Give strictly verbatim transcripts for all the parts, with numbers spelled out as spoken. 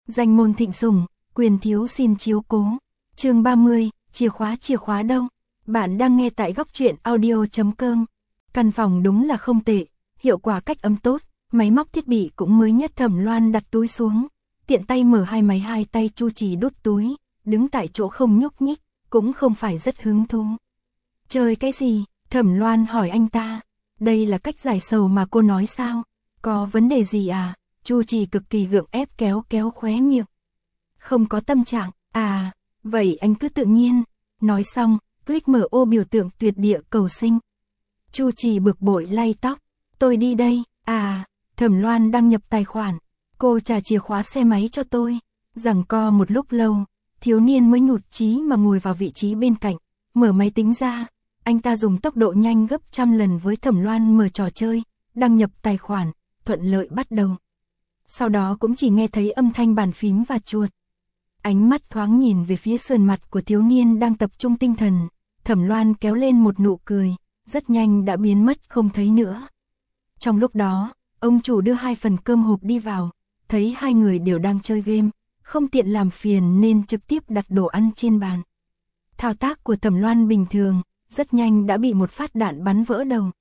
Danh môn thịnh sủng, quyền thiếu xin chiếu cố. Chương ba mươi, chìa khóa chìa khóa đâu? Bạn đang nghe tại góc truyện audio chấm com. Căn phòng đúng là không tệ, hiệu quả cách âm tốt, máy móc thiết bị cũng mới nhất. Thẩm Loan đặt túi xuống, tiện tay mở hai máy, hai tay Chu Trì đút túi, đứng tại chỗ không nhúc nhích, cũng không phải rất hứng thú. Chơi cái gì? Thẩm Loan hỏi anh ta. Đây là cách giải sầu mà cô nói sao? Có vấn đề gì à? Chu Trì cực kỳ gượng ép kéo kéo khóe miệng. Không có tâm trạng, à, vậy anh cứ tự nhiên. Nói xong, click mở ô biểu tượng tuyệt địa cầu sinh. Chu Trì bực bội lay tóc. Tôi đi đây, à, Thẩm Loan đăng nhập tài khoản. Cô trả chìa khóa xe máy cho tôi. Giằng co một lúc lâu, thiếu niên mới nhụt chí mà ngồi vào vị trí bên cạnh, mở máy tính ra. Anh ta dùng tốc độ nhanh gấp trăm lần với Thẩm Loan mở trò chơi, đăng nhập tài khoản, thuận lợi bắt đầu. Sau đó cũng chỉ nghe thấy âm thanh bàn phím và chuột. Ánh mắt thoáng nhìn về phía sườn mặt của thiếu niên đang tập trung tinh thần, Thẩm Loan kéo lên một nụ cười, rất nhanh đã biến mất không thấy nữa. Trong lúc đó, ông chủ đưa hai phần cơm hộp đi vào, thấy hai người đều đang chơi game, không tiện làm phiền nên trực tiếp đặt đồ ăn trên bàn. Thao tác của Thẩm Loan bình thường, rất nhanh đã bị một phát đạn bắn vỡ đầu.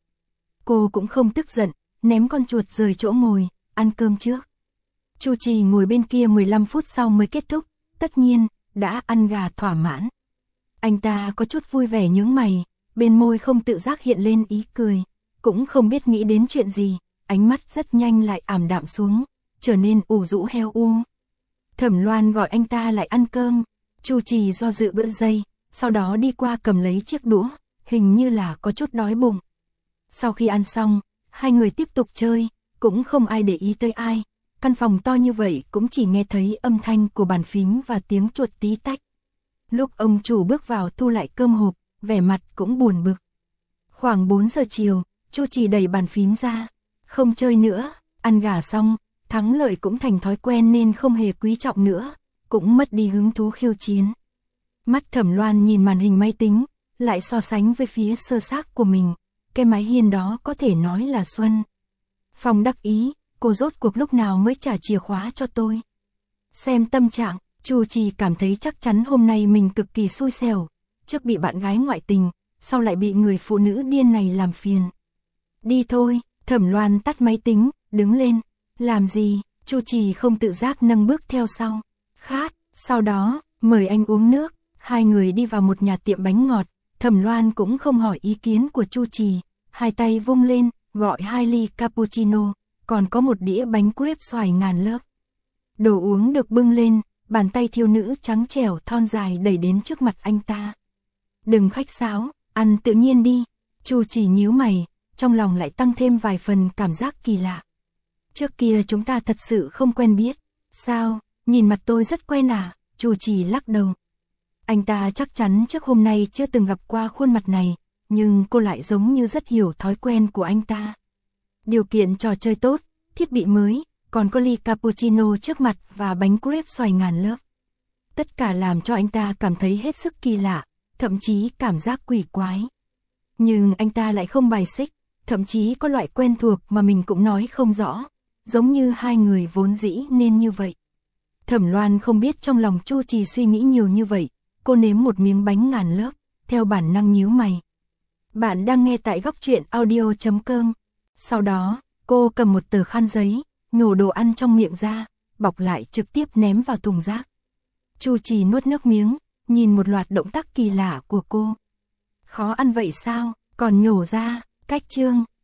Cô cũng không tức giận, ném con chuột rời chỗ ngồi, ăn cơm trước. Chu Trì ngồi bên kia mười lăm phút sau mới kết thúc, tất nhiên, đã ăn gà thỏa mãn. Anh ta có chút vui vẻ nhướng mày, bên môi không tự giác hiện lên ý cười, cũng không biết nghĩ đến chuyện gì, ánh mắt rất nhanh lại ảm đạm xuống, trở nên ủ rũ heo u. Thẩm Loan gọi anh ta lại ăn cơm, Chu Trì do dự bữa giây, sau đó đi qua cầm lấy chiếc đũa, hình như là có chút đói bụng. Sau khi ăn xong, hai người tiếp tục chơi, cũng không ai để ý tới ai. Căn phòng to như vậy cũng chỉ nghe thấy âm thanh của bàn phím và tiếng chuột tí tách. Lúc ông chủ bước vào thu lại cơm hộp, vẻ mặt cũng buồn bực. Khoảng bốn giờ chiều, Chu Trì đẩy bàn phím ra. Không chơi nữa, ăn gà xong, thắng lợi cũng thành thói quen nên không hề quý trọng nữa, cũng mất đi hứng thú khiêu chiến. Mắt Thẩm Loan nhìn màn hình máy tính, lại so sánh với phía sơ xác của mình. Cái mái hiên đó có thể nói là xuân. Phong đắc ý, cô rốt cuộc lúc nào mới trả chìa khóa cho tôi. Xem tâm trạng, Chu Trì cảm thấy chắc chắn hôm nay mình cực kỳ xui xẻo, trước bị bạn gái ngoại tình, sau lại bị người phụ nữ điên này làm phiền. Đi thôi, Thẩm Loan tắt máy tính, đứng lên. Làm gì? Chu Trì không tự giác nâng bước theo sau. Khát, sau đó, mời anh uống nước. Hai người đi vào một nhà tiệm bánh ngọt, Thẩm Loan cũng không hỏi ý kiến của Chu Trì, hai tay vung lên, gọi hai ly cappuccino, còn có một đĩa bánh crepe xoài ngàn lớp. Đồ uống được bưng lên, bàn tay thiếu nữ trắng trẻo thon dài đẩy đến trước mặt anh ta. Đừng khách sáo, ăn tự nhiên đi. Chu Trì nhíu mày, trong lòng lại tăng thêm vài phần cảm giác kỳ lạ. Trước kia chúng ta thật sự không quen biết. Sao, nhìn mặt tôi rất quen à? Chu Trì lắc đầu. Anh ta chắc chắn trước hôm nay chưa từng gặp qua khuôn mặt này, nhưng cô lại giống như rất hiểu thói quen của anh ta. Điều kiện trò chơi tốt, thiết bị mới, còn có ly cappuccino trước mặt và bánh crepe xoài ngàn lớp. Tất cả làm cho anh ta cảm thấy hết sức kỳ lạ, thậm chí cảm giác quỷ quái. Nhưng anh ta lại không bài xích, thậm chí có loại quen thuộc mà mình cũng nói không rõ, giống như hai người vốn dĩ nên như vậy. Thẩm Loan không biết trong lòng Chu Trì suy nghĩ nhiều như vậy, cô nếm một miếng bánh ngàn lớp, theo bản năng nhíu mày. Bạn đang nghe tại góc truyện audio chấm com. Sau đó, cô cầm một tờ khăn giấy, nhổ đồ ăn trong miệng ra, bọc lại trực tiếp ném vào thùng rác. Chu Trì nuốt nước miếng, nhìn một loạt động tác kỳ lạ của cô. Khó ăn vậy sao, còn nhổ ra, cách chương.